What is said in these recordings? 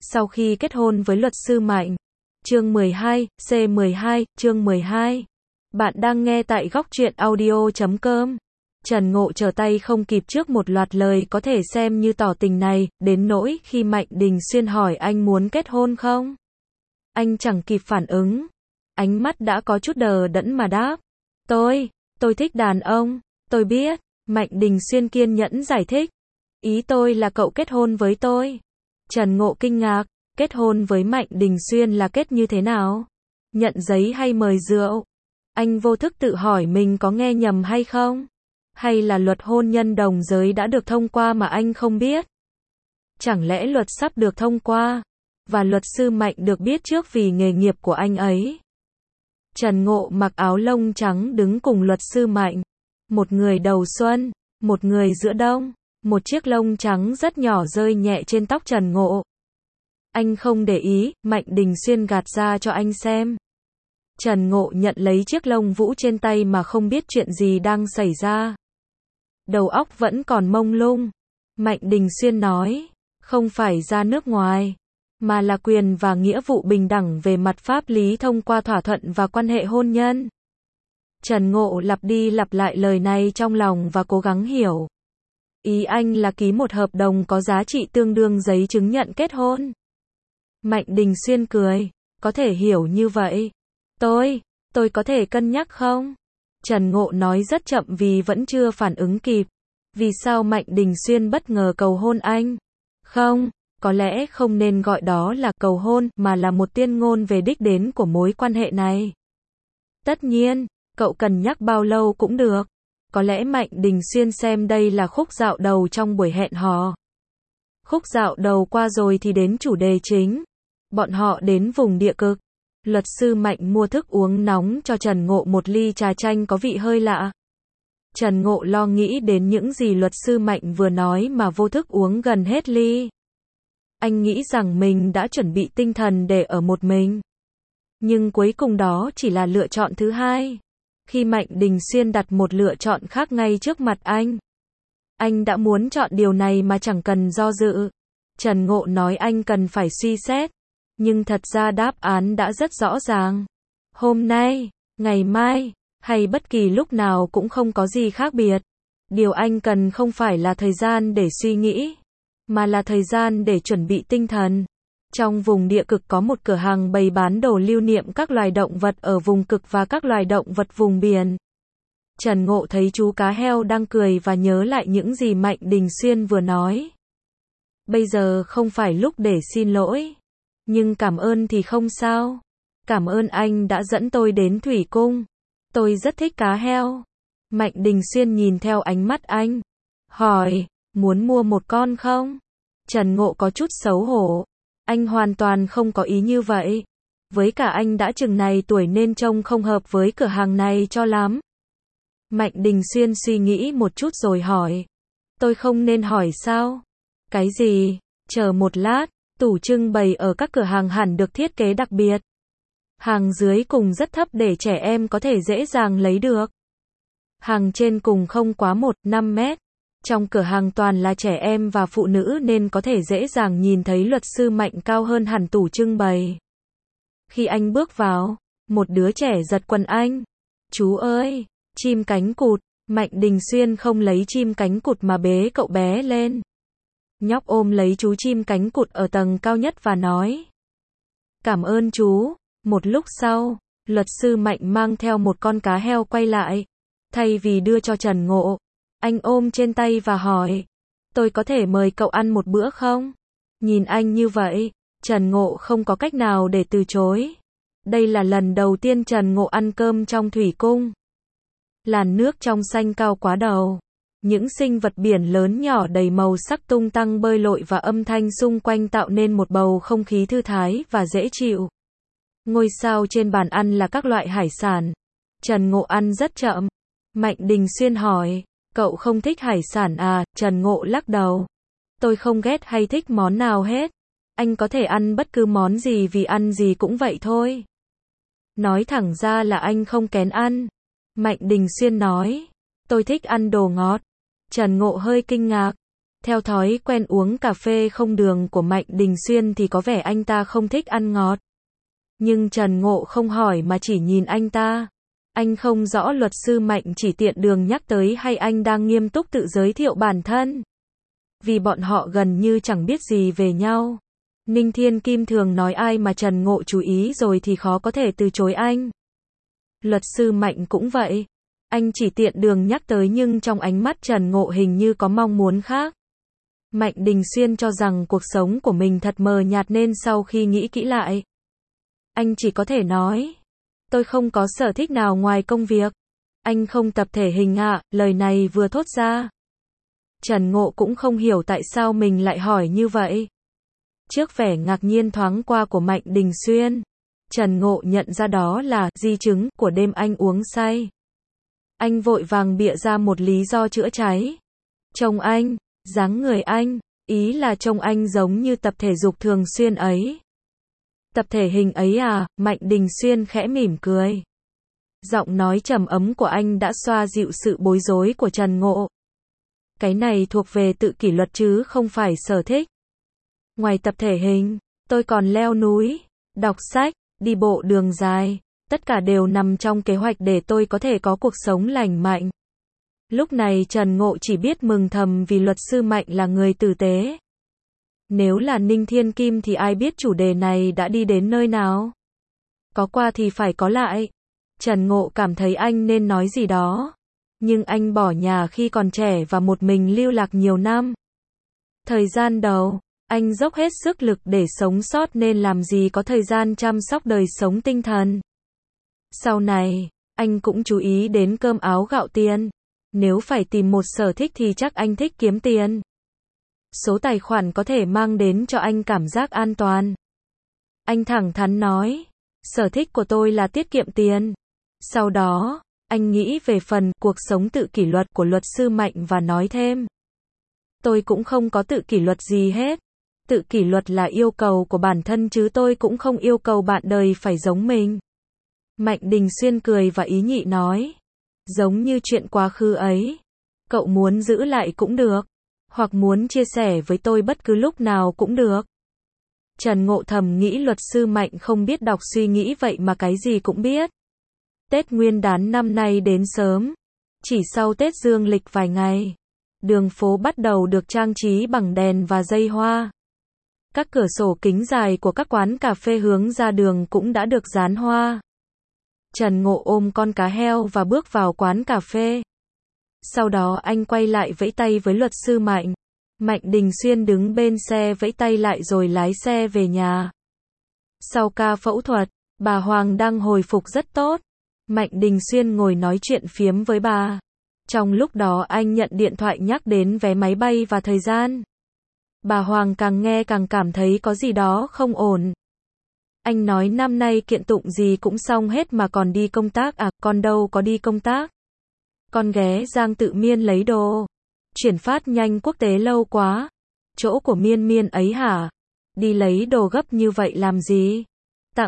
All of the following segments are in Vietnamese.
Sau khi kết hôn với luật sư Mạnh. Chương 12, C12, chương 12. Bạn đang nghe tại góc truyện audio.com. Trần Ngộ trở tay không kịp trước một loạt lời có thể xem như tỏ tình này, đến nỗi khi Mạnh Đình Xuyên hỏi anh muốn kết hôn không? Anh chẳng kịp phản ứng. Ánh mắt đã có chút đờ đẫn mà đáp. Tôi thích đàn ông, tôi biết. Mạnh Đình Xuyên kiên nhẫn giải thích. Ý tôi là cậu kết hôn với tôi. Trần Ngộ kinh ngạc, kết hôn với Mạnh Đình Xuyên là kết như thế nào? Nhận giấy hay mời rượu? Anh vô thức tự hỏi mình có nghe nhầm hay không? Hay là luật hôn nhân đồng giới đã được thông qua mà anh không biết? Chẳng lẽ luật sắp được thông qua, và luật sư Mạnh được biết trước vì nghề nghiệp của anh ấy? Trần Ngộ mặc áo lông trắng đứng cùng luật sư Mạnh. Một người đầu xuân, một người giữa đông. Một chiếc lông trắng rất nhỏ rơi nhẹ trên tóc Trần Ngộ. Anh không để ý, Mạnh Đình Xuyên gạt ra cho anh xem. Trần Ngộ nhận lấy chiếc lông vũ trên tay mà không biết chuyện gì đang xảy ra. Đầu óc vẫn còn mông lung. Mạnh Đình Xuyên nói, không phải ra nước ngoài, mà là quyền và nghĩa vụ bình đẳng về mặt pháp lý thông qua thỏa thuận và quan hệ hôn nhân. Trần Ngộ lặp đi lặp lại lời này trong lòng và cố gắng hiểu. Ý anh là ký một hợp đồng có giá trị tương đương giấy chứng nhận kết hôn. Mạnh Đình Xuyên cười, có thể hiểu như vậy. Tôi có thể cân nhắc không? Trần Ngộ nói rất chậm vì vẫn chưa phản ứng kịp. Vì sao Mạnh Đình Xuyên bất ngờ cầu hôn anh? Không, có lẽ không nên gọi đó là cầu hôn, mà là một tuyên ngôn về đích đến của mối quan hệ này. Tất nhiên, cậu cần nhắc bao lâu cũng được. Có lẽ Mạnh Đình Xuyên xem đây là khúc dạo đầu trong buổi hẹn hò. Khúc dạo đầu qua rồi thì đến chủ đề chính. Bọn họ đến vùng địa cực. Luật sư Mạnh mua thức uống nóng cho Trần Ngộ một ly trà chanh có vị hơi lạ. Trần Ngộ lo nghĩ đến những gì luật sư Mạnh vừa nói mà vô thức uống gần hết ly. Anh nghĩ rằng mình đã chuẩn bị tinh thần để ở một mình. Nhưng cuối cùng đó chỉ là lựa chọn thứ hai. Khi Mạnh Đình Xuyên đặt một lựa chọn khác ngay trước mặt anh đã muốn chọn điều này mà chẳng cần do dự. Trần Ngộ nói anh cần phải suy xét. Nhưng thật ra đáp án đã rất rõ ràng. Hôm nay, ngày mai, hay bất kỳ lúc nào cũng không có gì khác biệt. Điều anh cần không phải là thời gian để suy nghĩ, mà là thời gian để chuẩn bị tinh thần. Trong vùng địa cực có một cửa hàng bày bán đồ lưu niệm các loài động vật ở vùng cực và các loài động vật vùng biển. Trần Ngộ thấy chú cá heo đang cười và nhớ lại những gì Mạnh Đình Xuyên vừa nói. Bây giờ không phải lúc để xin lỗi. Nhưng cảm ơn thì không sao. Cảm ơn anh đã dẫn tôi đến thủy cung. Tôi rất thích cá heo. Mạnh Đình Xuyên nhìn theo ánh mắt anh. Hỏi, muốn mua một con không? Trần Ngộ có chút xấu hổ. Anh hoàn toàn không có ý như vậy. Với cả anh đã chừng này tuổi nên trông không hợp với cửa hàng này cho lắm. Mạnh Đình Xuyên suy nghĩ một chút rồi hỏi. Tôi không nên hỏi sao? Cái gì? Chờ một lát, tủ trưng bày ở các cửa hàng hẳn được thiết kế đặc biệt. Hàng dưới cùng rất thấp để trẻ em có thể dễ dàng lấy được. Hàng trên cùng không quá 1,5 mét. Trong cửa hàng toàn là trẻ em và phụ nữ nên có thể dễ dàng nhìn thấy luật sư Mạnh cao hơn hẳn tủ trưng bày. Khi anh bước vào, một đứa trẻ giật quần anh. Chú ơi, chim cánh cụt. Mạnh Đình Xuyên không lấy chim cánh cụt mà bế cậu bé lên. Nhóc ôm lấy chú chim cánh cụt ở tầng cao nhất và nói. Cảm ơn chú. Một lúc sau, luật sư Mạnh mang theo một con cá heo quay lại. Thay vì đưa cho Trần Ngộ, anh ôm trên tay và hỏi. Tôi có thể mời cậu ăn một bữa không? Nhìn anh như vậy, Trần Ngộ không có cách nào để từ chối. Đây là lần đầu tiên Trần Ngộ ăn cơm trong thủy cung. Làn nước trong xanh cao quá đầu. Những sinh vật biển lớn nhỏ đầy màu sắc tung tăng bơi lội và âm thanh xung quanh tạo nên một bầu không khí thư thái và dễ chịu. Ngôi sao trên bàn ăn là các loại hải sản. Trần Ngộ ăn rất chậm. Mạnh Đình Xuyên hỏi, cậu không thích hải sản à? Trần Ngộ lắc đầu. Tôi không ghét hay thích món nào hết. Anh có thể ăn bất cứ món gì vì ăn gì cũng vậy thôi. Nói thẳng ra là anh không kén ăn. Mạnh Đình Xuyên nói, tôi thích ăn đồ ngọt. Trần Ngộ hơi kinh ngạc. Theo thói quen uống cà phê không đường của Mạnh Đình Xuyên thì có vẻ anh ta không thích ăn ngọt. Nhưng Trần Ngộ không hỏi mà chỉ nhìn anh ta. Anh không rõ luật sư Mạnh chỉ tiện đường nhắc tới hay anh đang nghiêm túc tự giới thiệu bản thân. Vì bọn họ gần như chẳng biết gì về nhau. Ninh Thiên Kim thường nói ai mà Trần Ngộ chú ý rồi thì khó có thể từ chối anh. Luật sư Mạnh cũng vậy. Anh chỉ tiện đường nhắc tới nhưng trong ánh mắt Trần Ngộ hình như có mong muốn khác. Mạnh Đình Xuyên cho rằng cuộc sống của mình thật mờ nhạt nên sau khi nghĩ kỹ lại, anh chỉ có thể nói, tôi không có sở thích nào ngoài công việc. Anh không tập thể hình ạ, lời này vừa thốt ra. Trần Ngộ cũng không hiểu tại sao mình lại hỏi như vậy. Trước vẻ ngạc nhiên thoáng qua của Mạnh Đình Xuyên, Trần Ngộ nhận ra đó là di chứng của đêm anh uống say. Anh vội vàng bịa ra một lý do chữa cháy. Trông anh, dáng người anh, ý là trông anh giống như tập thể dục thường xuyên ấy. Tập thể hình ấy à, Mạnh Đình Xuyên khẽ mỉm cười. Giọng nói trầm ấm của anh đã xoa dịu sự bối rối của Trần Ngộ. Cái này thuộc về tự kỷ luật chứ không phải sở thích. Ngoài tập thể hình, tôi còn leo núi, đọc sách, đi bộ đường dài. Tất cả đều nằm trong kế hoạch để tôi có thể có cuộc sống lành mạnh. Lúc này Trần Ngộ chỉ biết mừng thầm vì luật sư Mạnh là người tử tế. Nếu là Ninh Thiên Kim thì ai biết chủ đề này đã đi đến nơi nào. Có qua thì phải có lại. Trần Ngộ cảm thấy anh nên nói gì đó. Nhưng anh bỏ nhà khi còn trẻ và một mình lưu lạc nhiều năm. Thời gian đầu, anh dốc hết sức lực để sống sót nên làm gì có thời gian chăm sóc đời sống tinh thần. Sau này, anh cũng chú ý đến cơm áo gạo tiền. Nếu phải tìm một sở thích thì chắc anh thích kiếm tiền. Số tài khoản có thể mang đến cho anh cảm giác an toàn. Anh thẳng thắn nói, sở thích của tôi là tiết kiệm tiền. Sau đó, anh nghĩ về phần cuộc sống tự kỷ luật của luật sư Mạnh và nói thêm. Tôi cũng không có tự kỷ luật gì hết. Tự kỷ luật là yêu cầu của bản thân chứ tôi cũng không yêu cầu bạn đời phải giống mình. Mạnh Đình Xuyên cười và ý nhị nói. Giống như chuyện quá khứ ấy. Cậu muốn giữ lại cũng được. Hoặc muốn chia sẻ với tôi bất cứ lúc nào cũng được. Trần Ngộ thầm nghĩ luật sư Mạnh không biết đọc suy nghĩ vậy mà cái gì cũng biết. Tết Nguyên đán năm nay đến sớm. Chỉ sau Tết dương lịch vài ngày, đường phố bắt đầu được trang trí bằng đèn và dây hoa. Các cửa sổ kính dài của các quán cà phê hướng ra đường cũng đã được dán hoa. Trần Ngộ ôm con cá heo và bước vào quán cà phê. Sau đó anh quay lại vẫy tay với luật sư Mạnh. Mạnh Đình Xuyên đứng bên xe vẫy tay lại rồi lái xe về nhà. Sau ca phẫu thuật, bà Hoàng đang hồi phục rất tốt. Mạnh Đình Xuyên ngồi nói chuyện phiếm với bà. Trong lúc đó anh nhận điện thoại nhắc đến vé máy bay và thời gian. Bà Hoàng càng nghe càng cảm thấy có gì đó không ổn. Anh nói năm nay kiện tụng gì cũng xong hết mà còn đi công tác à, con đâu có đi công tác. Con ghé Giang Tự Miên lấy đồ. Chuyển phát nhanh quốc tế lâu quá. Chỗ của Miên Miên ấy hả? Đi lấy đồ gấp như vậy làm gì? Tặng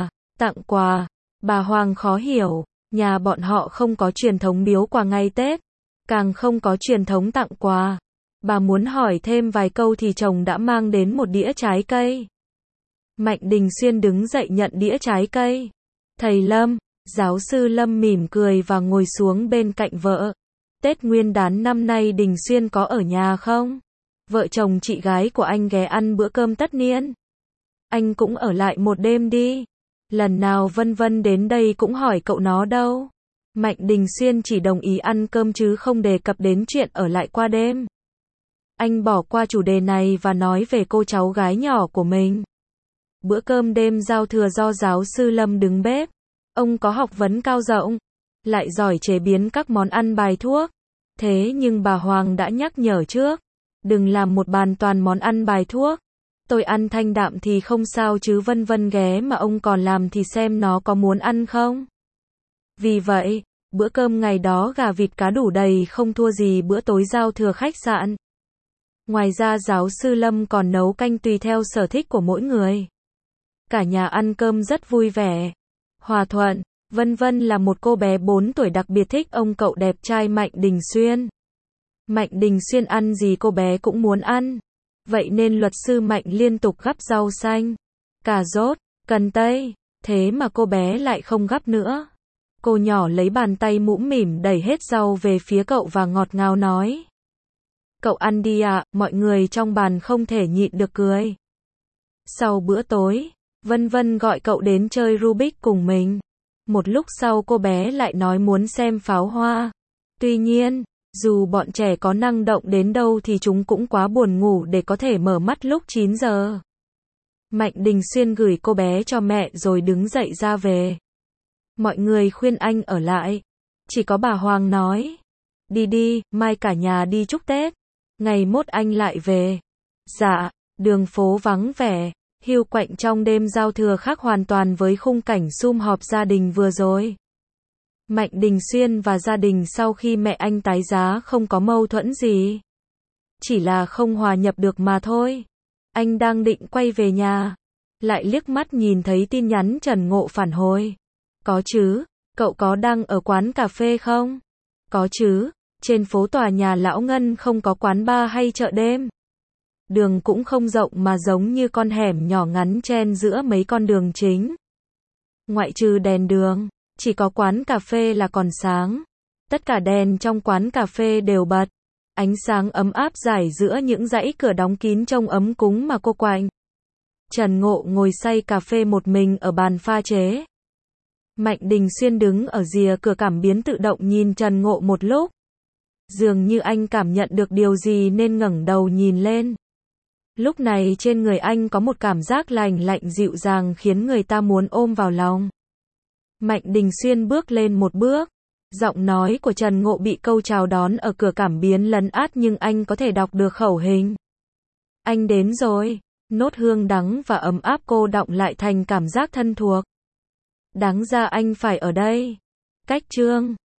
quà. Bà Hoàng khó hiểu, nhà bọn họ không có truyền thống biếu quà ngày Tết, càng không có truyền thống tặng quà. Bà muốn hỏi thêm vài câu thì chồng đã mang đến một đĩa trái cây. Mạnh Đình Xuyên đứng dậy nhận đĩa trái cây. Thầy Lâm, giáo sư Lâm mỉm cười và ngồi xuống bên cạnh vợ. Tết Nguyên đán năm nay Đình Xuyên có ở nhà không? Vợ chồng chị gái của anh ghé ăn bữa cơm tất niên. Anh cũng ở lại một đêm đi. Lần nào Vân Vân đến đây cũng hỏi cậu nó đâu. Mạnh Đình Xuyên chỉ đồng ý ăn cơm chứ không đề cập đến chuyện ở lại qua đêm. Anh bỏ qua chủ đề này và nói về cô cháu gái nhỏ của mình. Bữa cơm đêm giao thừa do giáo sư Lâm đứng bếp. Ông có học vấn cao rộng, lại giỏi chế biến các món ăn bài thuốc. Thế nhưng bà Hoàng đã nhắc nhở trước, đừng làm một bàn toàn món ăn bài thuốc. Tôi ăn thanh đạm thì không sao chứ Vân Vân ghé mà ông còn làm thì xem nó có muốn ăn không. Vì vậy, bữa cơm ngày đó gà vịt cá đủ đầy không thua gì bữa tối giao thừa khách sạn. Ngoài ra giáo sư Lâm còn nấu canh tùy theo sở thích của mỗi người. Cả nhà ăn cơm rất vui vẻ, hòa thuận. Vân Vân là một cô bé 4 tuổi đặc biệt thích ông cậu đẹp trai Mạnh Đình Xuyên. Mạnh Đình Xuyên ăn gì cô bé cũng muốn ăn. Vậy nên luật sư Mạnh liên tục gắp rau xanh, cà rốt, cần tây. Thế mà cô bé lại không gắp nữa. Cô nhỏ lấy bàn tay mũm mỉm đẩy hết rau về phía cậu và ngọt ngào nói. Cậu ăn đi ạ, mọi người trong bàn không thể nhịn được cười. Sau bữa tối, Vân Vân gọi cậu đến chơi Rubik cùng mình. Một lúc sau cô bé lại nói muốn xem pháo hoa. Tuy nhiên, dù bọn trẻ có năng động đến đâu thì chúng cũng quá buồn ngủ để có thể mở mắt lúc 9 giờ. Mạnh Đình Xuyên gửi cô bé cho mẹ rồi đứng dậy ra về. Mọi người khuyên anh ở lại. Chỉ có bà Hoàng nói. Đi đi, mai cả nhà đi chúc Tết. Ngày mốt anh lại về. Dạ, đường phố vắng vẻ, hiu quạnh trong đêm giao thừa khác hoàn toàn với khung cảnh sum họp gia đình vừa rồi. Mạnh Đình Xuyên và gia đình sau khi mẹ anh tái giá không có mâu thuẫn gì. Chỉ là không hòa nhập được mà thôi. Anh đang định quay về nhà. Lại liếc mắt nhìn thấy tin nhắn Trần Ngộ phản hồi. Có chứ, cậu có đang ở quán cà phê không? Có chứ, trên phố tòa nhà Lão Ngân không có quán bar hay chợ đêm. Đường cũng không rộng mà giống như con hẻm nhỏ ngắn chen giữa mấy con đường chính. Ngoại trừ đèn đường, chỉ có quán cà phê là còn sáng. Tất cả đèn trong quán cà phê đều bật. Ánh sáng ấm áp rải giữa những dãy cửa đóng kín trông ấm cúng mà cô quạnh. Trần Ngộ ngồi say cà phê một mình ở bàn pha chế. Mạnh Đình Xuyên đứng ở rìa cửa cảm biến tự động nhìn Trần Ngộ một lúc. Dường như anh cảm nhận được điều gì nên ngẩng đầu nhìn lên. Lúc này trên người anh có một cảm giác lành lạnh dịu dàng khiến người ta muốn ôm vào lòng. Mạnh Đình Xuyên bước lên một bước. Giọng nói của Trần Ngộ bị câu chào đón ở cửa cảm biến lấn át nhưng anh có thể đọc được khẩu hình. Anh đến rồi. Nốt hương đắng và ấm áp cô đọng lại thành cảm giác thân thuộc. Đáng ra anh phải ở đây. Cách chương